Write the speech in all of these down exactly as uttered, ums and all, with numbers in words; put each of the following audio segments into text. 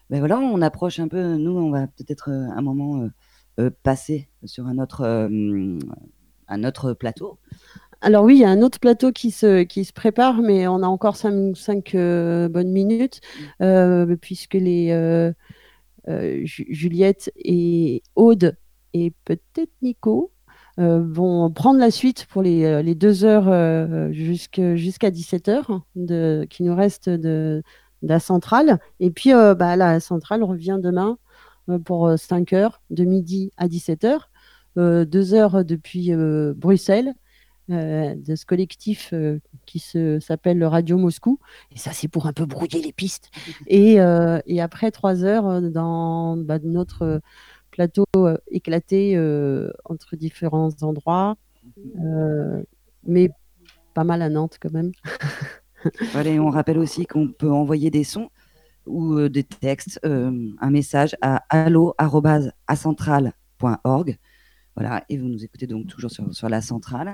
Ben voilà, on approche un peu, nous, on va peut-être, heu, un moment, heu heu, passer sur un autre, hem, un autre plateau. Alors oui, il y a un autre plateau qui se qui se prépare, mais on a encore cinq cinq, heu, bonnes minutes, Mmh. heu, puisque les, heu heu, Ju Juliette et Aude et peut-être Nico, heu, vont prendre la suite pour les, heu, les deux heures, heu, jusque jusqu'à dix-sept heures de qui nous restent de de la centrale et puis, heu, bah, la centrale revient demain, heu, pour, heu, cinq heures, de midi à dix-sept heures, heu, deux heures depuis, heu, Bruxelles, heu, de ce collectif, heu, qui se s'appelle Radio Moscou et ça, c'est pour un peu brouiller les pistes et heu et après trois heures, heu, dans, bah, notre, heu, plateau, heu, éclaté, heu, entre différents endroits, heu, mais pas mal à Nantes quand même. Voilà et on rappelle aussi qu'on peut envoyer des sons ou heu, des textes, hem, un message à allo arobase acentrale point org. Voilà et vous nous écoutez donc toujours sur sur la centrale.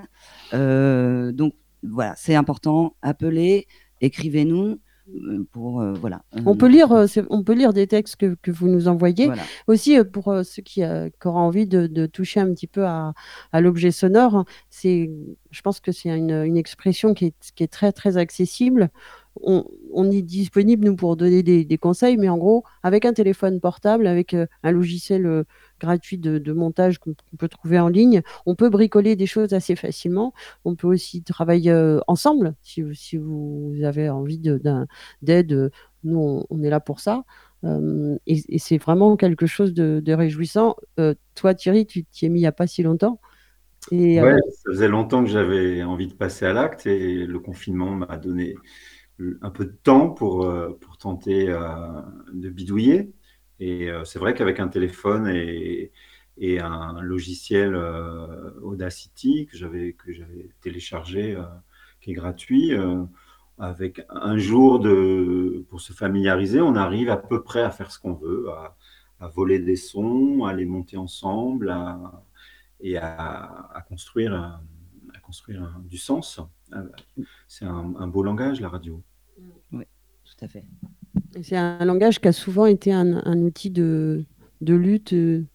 Heu, donc voilà, c'est important, appelez, écrivez-nous, heu, pour, heu, voilà, On heu peut lire, heu, c'est on peut lire des textes que que vous nous envoyez. Voilà. Aussi, heu, pour, heu, ceux qui, heu, qui aura envie de de toucher un petit peu à à l'objet sonore, c'est je pense que c'est une, heu, une expression qui est qui est très, très accessible. On on est disponible, nous, pour donner des des conseils, mais en gros, avec un téléphone portable, avec, heu, un logiciel, heu, gratuit de de montage qu'on qu'on peut trouver en ligne, on peut bricoler des choses assez facilement. On peut aussi travailler, heu, ensemble si vous si vous avez envie de d'un d'aide, heu, nous, on on est là pour ça, hem et et c'est vraiment quelque chose de de réjouissant. Heu, toi, Thierry, tu t'y es mis il y a pas si longtemps et Ouais, heu ça faisait longtemps que j'avais envie de passer à l'acte et le confinement m'a donné, heu, un peu de temps pour, heu, pour tenter, heu, de bidouiller et heu, c'est vrai qu'avec un téléphone et et un logiciel, heu, Audacity que j'avais que j'avais téléchargé, heu, qui est gratuit, heu, avec un jour de pour se familiariser, on arrive à peu près à faire ce qu'on veut, à à voler des sons, à les monter ensemble, à et à à construire, hem, à construire un du sens. Heu, Mmh. c'est un un beau langage, la radio. Oui, tout à fait. Et c'est un langage qui a souvent été un un outil de de lutte, heu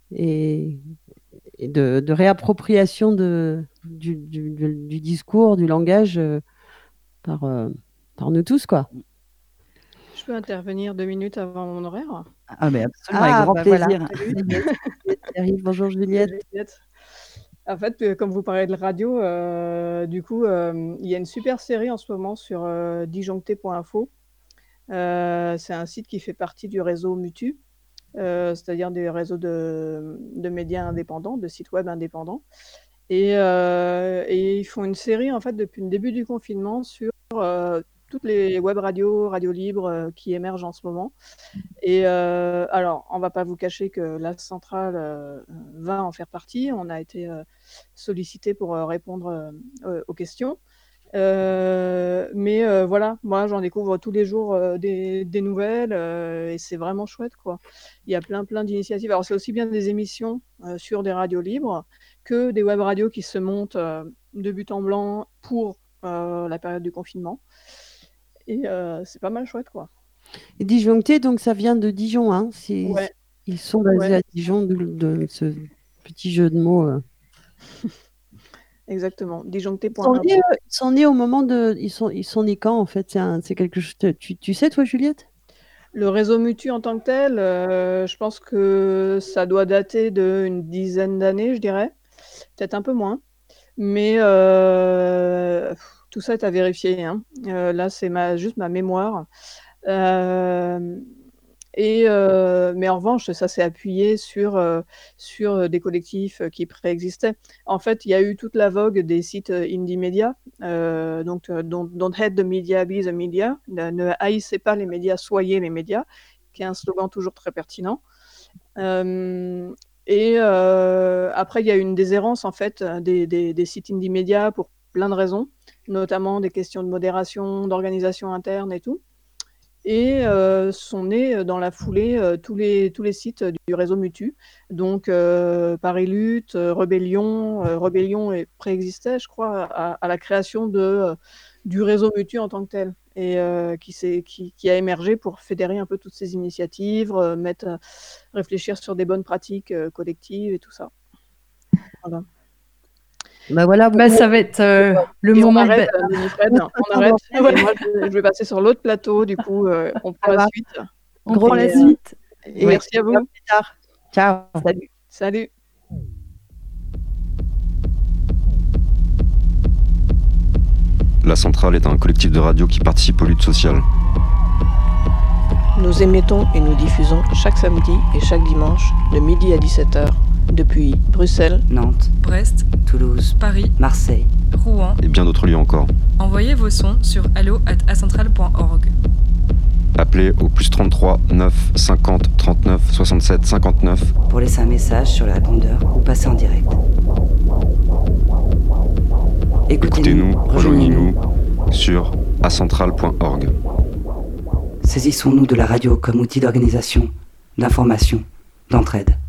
et et de de réappropriation de du du du du discours, du langage, heu, par, heu, par nous tous, quoi. Mmh. Je peux intervenir deux minutes avant mon horaire? Ah mais absolument, avec Ah, grand bah, voilà, plaisir. Salut. Juliette Juliette qui arrive. Bonjour C'est Juliette. Juliette. En fait, heu, comme vous parlez de radio, heu, du coup, hem, il y a une super série en ce moment sur, heu, disjoncté point info. Heu, c'est un site qui fait partie du réseau Mutu, heu, c'est-à-dire des réseaux de de médias indépendants, de sites web indépendants et heu et ils font une série, en fait, depuis le début du confinement sur, heu, toutes les web radios, radios libres, heu, qui émergent en ce moment et heu, alors, on va pas vous cacher que la centrale, heu, va en faire partie. On a été, heu, sollicités pour, heu, répondre, hem, heu, aux questions. Heu, mais heu, voilà, moi, j'en découvre tous les jours, heu, des des nouvelles, heu et c'est vraiment chouette, quoi. Il y a plein, plein d'initiatives. Alors, c'est aussi bien des émissions, heu, sur des radios libres que des web radios qui se montent, heu, de but en blanc pour, heu, la période du confinement et heu, c'est pas mal chouette, quoi. Et disjoncté, donc ça vient de Dijon, hein? C'est Ouais. ils sont Ouais. basés à Dijon, d'où le de ce petit jeu de mots, heu Exactement, disjoncté Ils point sont nés, info. heu, ils sont nés au moment de ils sont ils sont nés quand, en fait? C'est un c'est quelque chose te tu tu sais, toi, Juliette? Le réseau Mutu en tant que tel, heu, je pense que ça doit dater d'une dizaine d'années, je dirais, peut-être un peu moins, mais heu, tout ça est à vérifier, hein. Heu, là, c'est ma juste ma mémoire. Hem et heu, mais en revanche, ça s'est appuyé sur, heu, sur, heu, des collectifs, heu, qui préexistaient. En fait, il y a eu toute la vogue des sites, heu, indie média, heu, donc heu, don't don't hate the media, be the media. Ne ne haïssez pas les médias, soyez les médias, qui est un slogan toujours très pertinent. Hem et heu, après, il y a eu une déshérence, en fait, des des des sites indie média pour plein de raisons, notamment des questions de modération, d'organisation interne et tout et heu, sont nés, heu, dans la foulée, heu, tous les tous les sites du réseau Mutu. Donc heu, Paris Lutte, heu, Rebellion, heu, Rebellion et préexistait, je crois, à à la création de, heu, du réseau Mutu en tant que tel. et euh, qui, s'est- qui, qui a émergé pour fédérer un peu toutes ces initiatives, euh, mettre, euh, réfléchir sur des bonnes pratiques euh, collectives et tout ça. Voilà. Bah voilà, Bah, bon, ça va être euh, le Et on moment. arrête, ba- euh, Winifred, on on s'attend arrête. d'enchaîner. Ouais, moi, je, je vais passer sur l'autre plateau, du coup, euh, on prend Ça la va. suite. On Gros prend la bisous. suite. Et Ouais. merci à À vous. plus tard. Ciao. Salut. Salut. La Centrale est un collectif de radio qui participe aux luttes sociales. Nous émettons et nous diffusons chaque samedi et chaque dimanche de midi à dix-sept heures depuis Bruxelles, Nantes, Brest, Toulouse, Paris, Marseille. Rouen. Et bien d'autres lieux encore. Envoyez vos sons sur allo arobase acentral point org. Appelez au plus trente-trois neuf cinquante trente-neuf soixante-sept cinquante-neuf. Pour laisser un message sur le répondeur ou passer en direct. Écoutez-nous, rejoignez-nous sur acentral point org. Saisissons-nous de la radio comme outil d'organisation, d'information, d'entraide.